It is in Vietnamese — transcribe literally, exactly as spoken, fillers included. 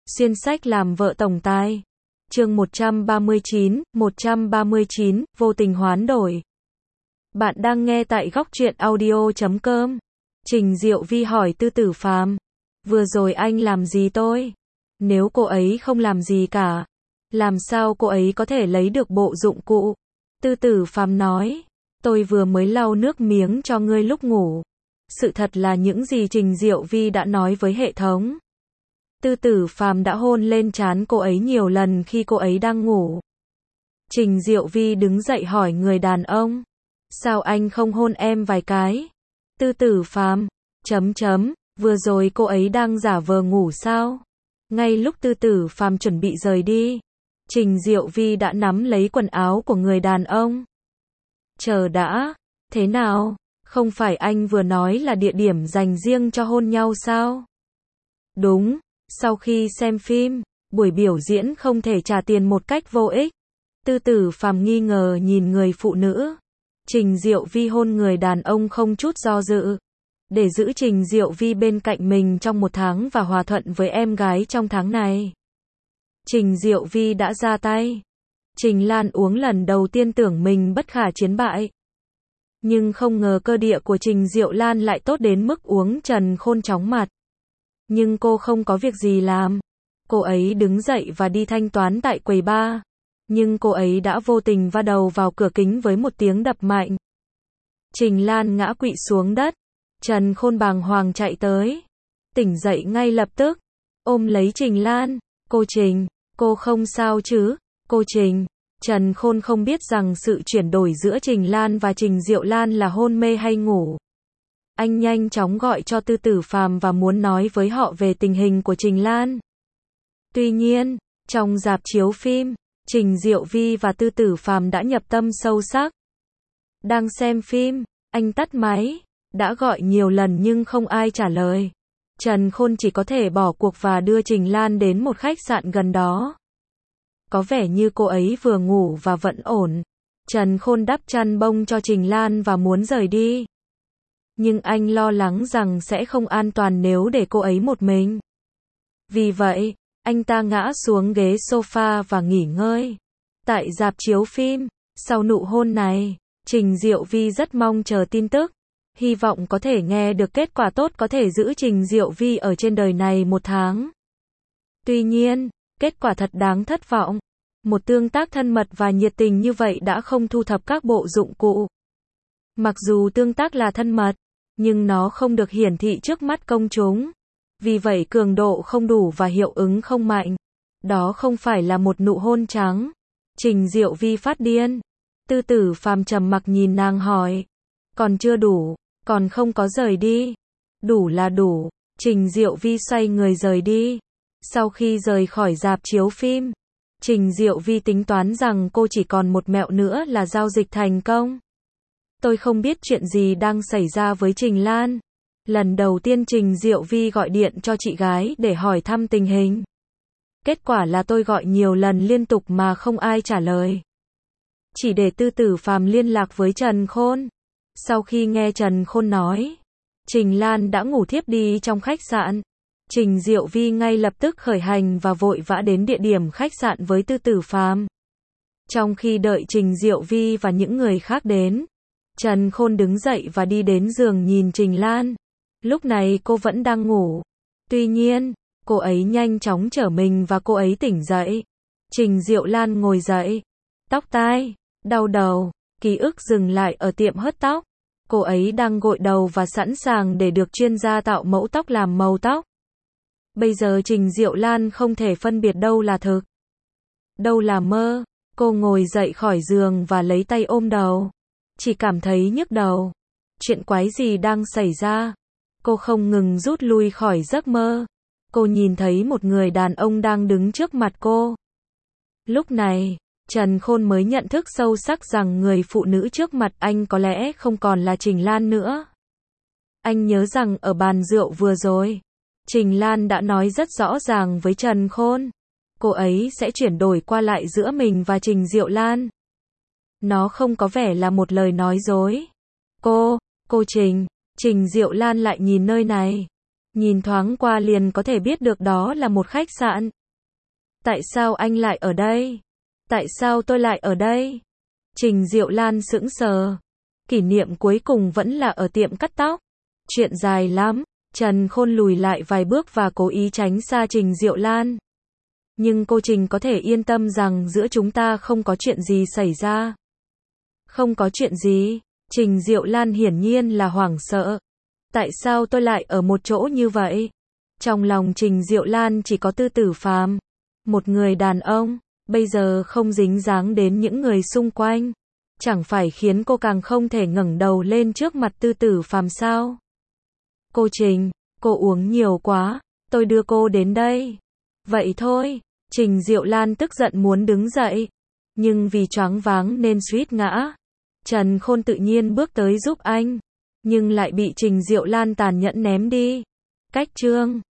Xuyên sách làm vợ tổng tài. Chương một trăm ba mươi chín, một trăm ba mươi chín, vô tình hoán đổi. Bạn đang nghe tại góc truyện audio chấm com. Trình Diệu Vi hỏi Tư Tử Phàm, vừa rồi anh làm gì tôi? Nếu cô ấy không làm gì cả, làm sao cô ấy có thể lấy được bộ dụng cụ? Tư Tử Phàm nói, tôi vừa mới lau nước miếng cho ngươi lúc ngủ. Sự thật là những gì Trình Diệu Vi đã nói với hệ thống. Tư Tử Phàm đã hôn lên trán cô ấy nhiều lần khi cô ấy đang ngủ. Trình Diệu Vi đứng dậy hỏi người đàn ông, sao anh không hôn em vài cái? Tư Tử Phàm, chấm chấm, vừa rồi cô ấy đang giả vờ ngủ sao? Ngay lúc Tư Tử Phàm chuẩn bị rời đi, Trình Diệu Vi đã nắm lấy quần áo của người đàn ông. Chờ đã, thế nào? Không phải anh vừa nói là địa điểm dành riêng cho hôn nhau sao? Đúng, sau khi xem phim, buổi biểu diễn không thể trả tiền một cách vô ích. Tư Tử Phàm nghi ngờ nhìn người phụ nữ. Trình Diệu Vi hôn người đàn ông không chút do dự, để giữ Trình Diệu Vi bên cạnh mình trong một tháng và hòa thuận với em gái trong tháng này. Trình Diệu Vi đã ra tay. Trình Lan uống lần đầu tiên tưởng mình bất khả chiến bại. Nhưng không ngờ cơ địa của Trình Diệu Lan lại tốt đến mức uống Trần Khôn chóng mặt. Nhưng cô không có việc gì làm. Cô ấy đứng dậy và đi thanh toán tại quầy bar. Nhưng cô ấy đã vô tình va đầu vào cửa kính với một tiếng đập mạnh. Trình Lan ngã quỵ xuống đất. Trần Khôn bàng hoàng chạy tới. Tỉnh dậy ngay lập tức. Ôm lấy Trình Lan. Cô Trình, cô không sao chứ? Cô Trình. Trần Khôn không biết rằng sự chuyển đổi giữa Trình Lan và Trình Diệu Lan là hôn mê hay ngủ. Anh nhanh chóng gọi cho Tư Tử Phàm và muốn nói với họ về tình hình của Trình Lan. Tuy nhiên, trong rạp chiếu phim, Trình Diệu Vi và Tư Tử Phàm đã nhập tâm sâu sắc. Đang xem phim, anh tắt máy, đã gọi nhiều lần nhưng không ai trả lời. Trần Khôn chỉ có thể bỏ cuộc và đưa Trình Lan đến một khách sạn gần đó. Có vẻ như cô ấy vừa ngủ và vẫn ổn. Trần Khôn đắp chăn bông cho Trình Lan và muốn rời đi. Nhưng anh lo lắng rằng sẽ không an toàn nếu để cô ấy một mình. Vì vậy, anh ta ngã xuống ghế sofa và nghỉ ngơi. Tại rạp chiếu phim, sau nụ hôn này, Trình Diệu Vi rất mong chờ tin tức. Hy vọng có thể nghe được kết quả tốt có thể giữ Trình Diệu Vi ở trên đời này một tháng. Tuy nhiên, kết quả thật đáng thất vọng. Một tương tác thân mật và nhiệt tình như vậy đã không thu thập các bộ dụng cụ. Mặc dù tương tác là thân mật, nhưng nó không được hiển thị trước mắt công chúng. Vì vậy cường độ không đủ và hiệu ứng không mạnh. Đó không phải là một nụ hôn trắng. Trình Diệu Vi phát điên. Tư Tử Phàm trầm mặc nhìn nàng hỏi. Còn chưa đủ, còn không có rời đi. Đủ là đủ. Trình Diệu Vi xoay người rời đi. Sau khi rời khỏi rạp chiếu phim, Trình Diệu Vi tính toán rằng cô chỉ còn một mẹo nữa là giao dịch thành công. Tôi không biết chuyện gì đang xảy ra với Trình Lan. Lần đầu tiên Trình Diệu Vi gọi điện cho chị gái để hỏi thăm tình hình. Kết quả là tôi gọi nhiều lần liên tục mà không ai trả lời. Chỉ để Tư Tử Phàm liên lạc với Trần Khôn. Sau khi nghe Trần Khôn nói, Trình Lan đã ngủ thiếp đi trong khách sạn. Trình Diệu Vi ngay lập tức khởi hành và vội vã đến địa điểm khách sạn với Tư Tử Phàm. Trong khi đợi Trình Diệu Vi và những người khác đến, Trần Khôn đứng dậy và đi đến giường nhìn Trình Lan. Lúc này cô vẫn đang ngủ. Tuy nhiên, cô ấy nhanh chóng trở mình và cô ấy tỉnh dậy. Trình Diệu Lan ngồi dậy. Tóc tai, đau đầu, ký ức dừng lại ở tiệm hớt tóc. Cô ấy đang gội đầu và sẵn sàng để được chuyên gia tạo mẫu tóc làm màu tóc. Bây giờ Trình Diệu Lan không thể phân biệt đâu là thực, đâu là mơ. Cô ngồi dậy khỏi giường và lấy tay ôm đầu. Chỉ cảm thấy nhức đầu. Chuyện quái gì đang xảy ra? Cô không ngừng rút lui khỏi giấc mơ. Cô nhìn thấy một người đàn ông đang đứng trước mặt cô. Lúc này, Trần Khôn mới nhận thức sâu sắc rằng người phụ nữ trước mặt anh có lẽ không còn là Trình Lan nữa. Anh nhớ rằng ở bàn rượu vừa rồi, Trình Lan đã nói rất rõ ràng với Trần Khôn. Cô ấy sẽ chuyển đổi qua lại giữa mình và Trình Diệu Lan. Nó không có vẻ là một lời nói dối. Cô, cô Trình, Trình Diệu Lan lại nhìn nơi này. Nhìn thoáng qua liền có thể biết được đó là một khách sạn. Tại sao anh lại ở đây? Tại sao tôi lại ở đây? Trình Diệu Lan sững sờ. Kỷ niệm cuối cùng vẫn là ở tiệm cắt tóc. Chuyện dài lắm. Trần Khôn lùi lại vài bước và cố ý tránh xa Trình Diệu Lan. Nhưng cô Trình có thể yên tâm rằng giữa chúng ta không có chuyện gì xảy ra. Không có chuyện gì. Trình Diệu Lan hiển nhiên là hoảng sợ. Tại sao tôi lại ở một chỗ như vậy? Trong lòng Trình Diệu Lan chỉ có Tư Tử Phàm. Một người đàn ông, bây giờ không dính dáng đến những người xung quanh. Chẳng phải khiến cô càng không thể ngẩng đầu lên trước mặt Tư Tử Phàm sao? Cô Trình, cô uống nhiều quá, tôi đưa cô đến đây. Vậy thôi, Trình Diệu Lan tức giận muốn đứng dậy. Nhưng vì choáng váng nên suýt ngã. Trần Khôn tự nhiên bước tới giúp anh. Nhưng lại bị Trình Diệu Lan tàn nhẫn ném đi. Cách chương